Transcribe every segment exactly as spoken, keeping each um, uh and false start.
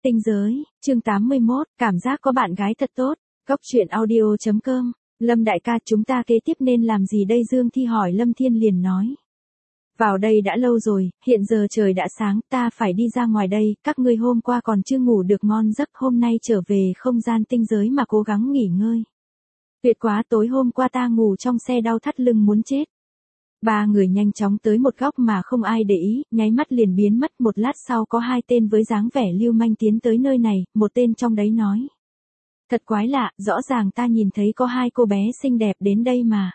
Tinh giới, chương tám mươi mốt, cảm giác có bạn gái thật tốt. Cốc truyện audio chấm com. Lâm đại ca, chúng ta kế tiếp nên làm gì đây? Dương Thi hỏi. Lâm Thiên liền nói. Vào đây đã lâu rồi, hiện giờ trời đã sáng, ta phải đi ra ngoài đây, các ngươi hôm qua còn chưa ngủ được ngon giấc, hôm nay trở về không gian tinh giới mà cố gắng nghỉ ngơi. Tuyệt quá, tối hôm qua ta ngủ trong xe đau thắt lưng muốn chết. Ba người nhanh chóng tới một góc mà không ai để ý, nháy mắt liền biến mất. Một lát sau có hai tên với dáng vẻ lưu manh tiến tới nơi này, một tên trong đấy nói. Thật quái lạ, rõ ràng ta nhìn thấy có hai cô bé xinh đẹp đến đây mà.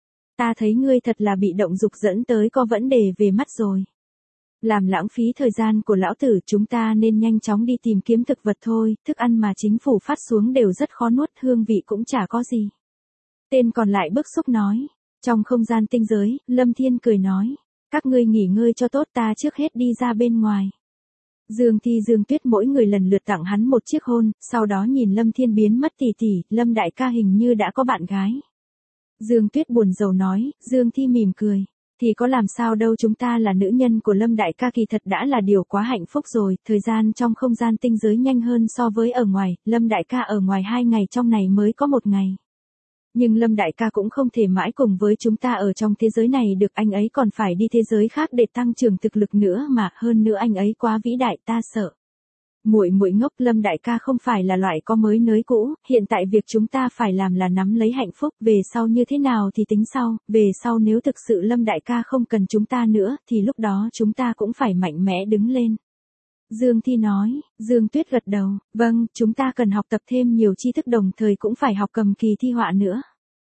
Ta thấy ngươi thật là bị động dục dẫn tới có vấn đề về mắt rồi. Làm lãng phí thời gian của lão tử, chúng ta nên nhanh chóng đi tìm kiếm thực vật thôi, thức ăn mà chính phủ phát xuống đều rất khó nuốt, hương vị cũng chả có gì. Tên còn lại bức xúc nói. Trong không gian tinh giới, Lâm Thiên cười nói. Các ngươi nghỉ ngơi cho tốt, ta trước hết đi ra bên ngoài. Dương Thi Dương Tuyết mỗi người lần lượt tặng hắn một chiếc hôn, sau đó nhìn Lâm Thiên biến mất. Tỷ tỷ, Lâm đại ca hình như đã có bạn gái. Dương Tuyết buồn rầu nói. Dương Thi mỉm cười. Thì có làm sao đâu, chúng ta là nữ nhân của Lâm đại ca, kỳ thật đã là điều quá hạnh phúc rồi. Thời gian trong không gian tinh giới nhanh hơn so với ở ngoài, Lâm đại ca ở ngoài hai ngày, trong này mới có một ngày. Nhưng Lâm đại ca cũng không thể mãi cùng với chúng ta ở trong thế giới này được, anh ấy còn phải đi thế giới khác để tăng trưởng thực lực nữa mà, hơn nữa anh ấy quá vĩ đại, ta sợ. Muội muội ngốc, Lâm đại ca không phải là loại có mới nới cũ, hiện tại việc chúng ta phải làm là nắm lấy hạnh phúc, về sau như thế nào thì tính sau, về sau nếu thực sự Lâm đại ca không cần chúng ta nữa, thì lúc đó chúng ta cũng phải mạnh mẽ đứng lên. Dương Thi nói. Dương Tuyết gật đầu. Vâng, chúng ta cần học tập thêm nhiều tri thức, đồng thời cũng phải học cầm kỳ thi họa nữa.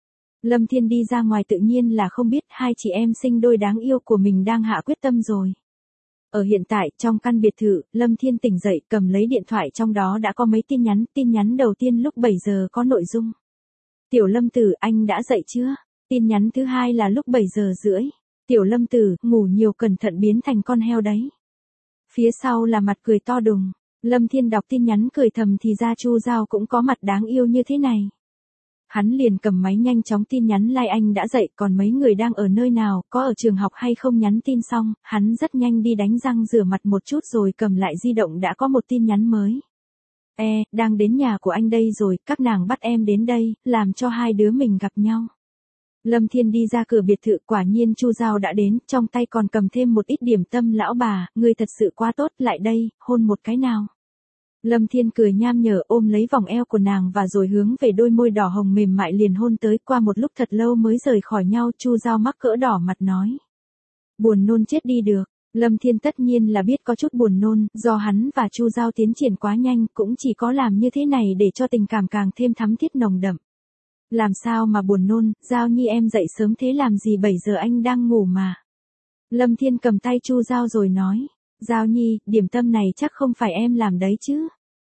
Lâm Thiên đi ra ngoài tự nhiên là không biết hai chị em sinh đôi đáng yêu của mình đang hạ quyết tâm rồi. Ở hiện tại, trong căn biệt thự, Lâm Thiên tỉnh dậy, cầm lấy điện thoại, trong đó đã có mấy tin nhắn. Tin nhắn đầu tiên lúc bảy giờ có nội dung. Tiểu Lâm tử, anh đã dậy chưa? Tin nhắn thứ hai là lúc bảy giờ rưỡi. Tiểu Lâm tử, ngủ nhiều cẩn thận biến thành con heo đấy. Phía sau là mặt cười to đùng. Lâm Thiên đọc tin nhắn cười thầm, thì ra Chu Giao cũng có mặt đáng yêu như thế này. Hắn liền cầm máy nhanh chóng tin nhắn like anh đã dậy, còn mấy người đang ở nơi nào, có ở trường học hay không. Nhắn tin xong, hắn rất nhanh đi đánh răng rửa mặt một chút rồi cầm lại di động, đã có một tin nhắn mới. E, đang đến nhà của anh đây rồi, các nàng bắt em đến đây, làm cho hai đứa mình gặp nhau. Lâm Thiên đi ra cửa biệt thự, quả nhiên Chu Giao đã đến, trong tay còn cầm thêm một ít điểm tâm. Lão bà, ngươi thật sự quá tốt, lại đây, hôn một cái nào. Lâm Thiên cười nham nhở, ôm lấy vòng eo của nàng và rồi hướng về đôi môi đỏ hồng mềm mại liền hôn tới. Qua một lúc thật lâu mới rời khỏi nhau. Chu Giao mắc cỡ đỏ mặt nói. Buồn nôn chết đi được. Lâm Thiên tất nhiên là biết có chút buồn nôn, do hắn và Chu Giao tiến triển quá nhanh, cũng chỉ có làm như thế này để cho tình cảm càng thêm thắm thiết nồng đậm. Làm sao mà buồn nôn, Giao Nhi em dậy sớm thế làm gì, bảy giờ anh đang ngủ mà. Lâm Thiên cầm tay Chu Giao rồi nói. Giao Nhi, điểm tâm này chắc không phải em làm đấy chứ.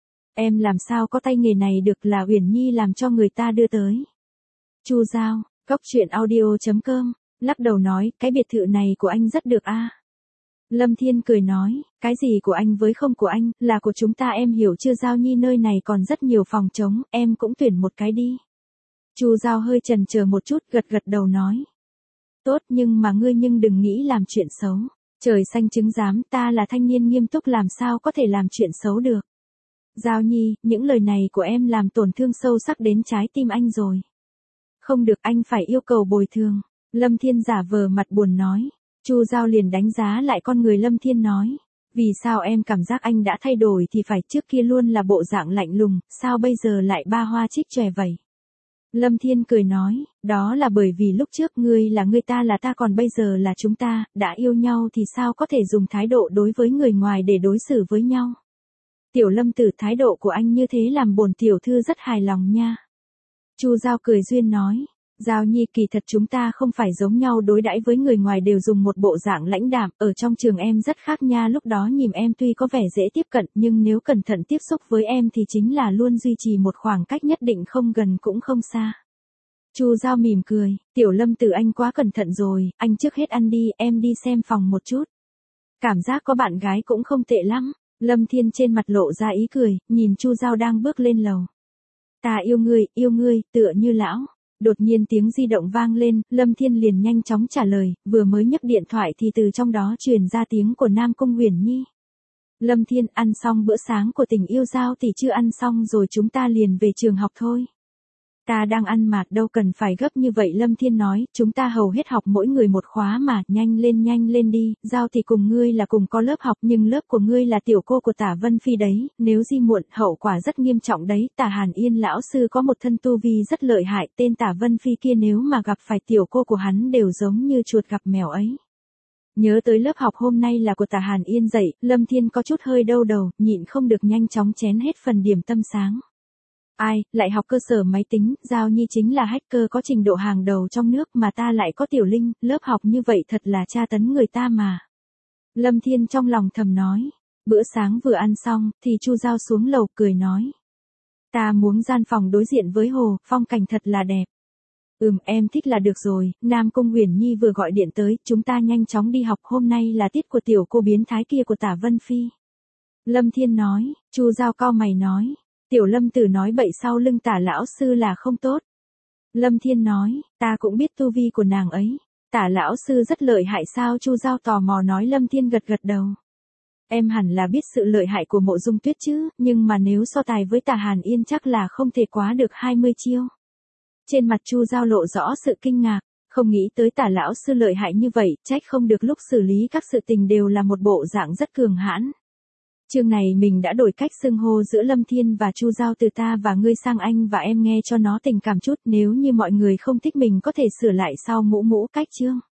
Em làm sao có tay nghề này được, là Uyển Nhi làm cho người ta đưa tới. Chu Giao, cốc truyện audio chấm com, lắc đầu nói, cái biệt thự này của anh rất được a. Lâm Thiên cười nói, cái gì của anh với không của anh, là của chúng ta, em hiểu chưa Giao Nhi, nơi này còn rất nhiều phòng trống, em cũng tuyển một cái đi. Chu Giao hơi chần chờ một chút, gật gật đầu nói. Tốt, nhưng mà ngươi nhưng đừng nghĩ làm chuyện xấu. Trời xanh trứng giám, ta là thanh niên nghiêm túc, làm sao có thể làm chuyện xấu được. Giao Nhi, những lời này của em làm tổn thương sâu sắc đến trái tim anh rồi. Không được, anh phải yêu cầu bồi thường. Lâm Thiên giả vờ mặt buồn nói. Chu Giao liền đánh giá lại con người Lâm Thiên nói. Vì sao em cảm giác anh đã thay đổi thì phải, trước kia luôn là bộ dạng lạnh lùng, sao bây giờ lại ba hoa trích chòe vậy? Lâm Thiên cười nói, đó là bởi vì lúc trước ngươi là ngươi, ta là ta, còn bây giờ là chúng ta, đã yêu nhau thì sao có thể dùng thái độ đối với người ngoài để đối xử với nhau. Tiểu Lâm tử, thái độ của anh như thế làm bổn tiểu thư rất hài lòng nha. Chu Giao cười duyên nói, Giao Nhi, kỳ thật chúng ta không phải giống nhau, đối đãi với người ngoài đều dùng một bộ dạng lãnh đạm, ở trong trường em rất khác nha, lúc đó nhìn em tuy có vẻ dễ tiếp cận, nhưng nếu cẩn thận tiếp xúc với em thì chính là luôn duy trì một khoảng cách nhất định, không gần cũng không xa. Chu Giao mỉm cười, Tiểu Lâm tử anh quá cẩn thận rồi, anh trước hết ăn đi, em đi xem phòng một chút. Cảm giác có bạn gái cũng không tệ lắm. Lâm Thiên trên mặt lộ ra ý cười, nhìn Chu Giao đang bước lên lầu. Ta yêu ngươi, yêu ngươi, tựa như lão. Đột nhiên tiếng di động vang lên, Lâm Thiên liền nhanh chóng trả lời, vừa mới nhấc điện thoại thì từ trong đó truyền ra tiếng của Nam Cung Uyển Nhi. Lâm Thiên, ăn xong bữa sáng của tình yêu Giao tỷ chưa? Ăn xong rồi chúng ta liền về trường học thôi. Ta đang ăn mà, đâu cần phải gấp như vậy. Lâm Thiên nói, chúng ta hầu hết học mỗi người một khóa mà, nhanh lên nhanh lên đi. Giao tỷ cùng ngươi là cùng có lớp học, nhưng lớp của ngươi là tiểu cô của Tả Vân Phi đấy, nếu di muộn hậu quả rất nghiêm trọng đấy. Tả Hàn Yên lão sư có một thân tu vi rất lợi hại, tên Tả Vân Phi kia nếu mà gặp phải tiểu cô của hắn đều giống như chuột gặp mèo ấy. Nhớ tới lớp học hôm nay là của Tả Hàn Yên dạy, Lâm Thiên có chút hơi đau đầu, nhịn không được nhanh chóng chén hết phần điểm tâm sáng. Ai, lại học cơ sở máy tính, Giao Nhi chính là hacker có trình độ hàng đầu trong nước mà ta lại có Tiểu Linh, lớp học như vậy thật là tra tấn người ta mà. Lâm Thiên trong lòng thầm nói, bữa sáng vừa ăn xong, thì Chu Giao xuống lầu cười nói. Ta muốn gian phòng đối diện với hồ, phong cảnh thật là đẹp. Ừm, em thích là được rồi. Nam Cung Huyền Nhi vừa gọi điện tới, chúng ta nhanh chóng đi học, hôm nay là tiết của tiểu cô biến thái kia của Tả Vân Phi. Lâm Thiên nói, Chu Giao cau mày nói. Tiểu Lâm Tử nói bậy sau lưng Tả lão sư là không tốt. Lâm Thiên nói, ta cũng biết tu vi của nàng ấy. Tả lão sư rất lợi hại sao? Chu Giao tò mò nói. Lâm Thiên gật gật đầu. Em hẳn là biết sự lợi hại của Mộ Dung Tuyết chứ, nhưng mà nếu so tài với Tả Hàn Yên chắc là không thể quá được hai mươi chiêu. Trên mặt Chu Giao lộ rõ sự kinh ngạc, không nghĩ tới Tả lão sư lợi hại như vậy, trách không được lúc xử lý các sự tình đều là một bộ dạng rất cường hãn. Chương này mình đã đổi cách xưng hô giữa Lâm Thiên và Chu Giao từ ta và ngươi sang anh và em nghe cho nó tình cảm chút, nếu như mọi người không thích mình có thể sửa lại sau. Mũ mũ cách chương.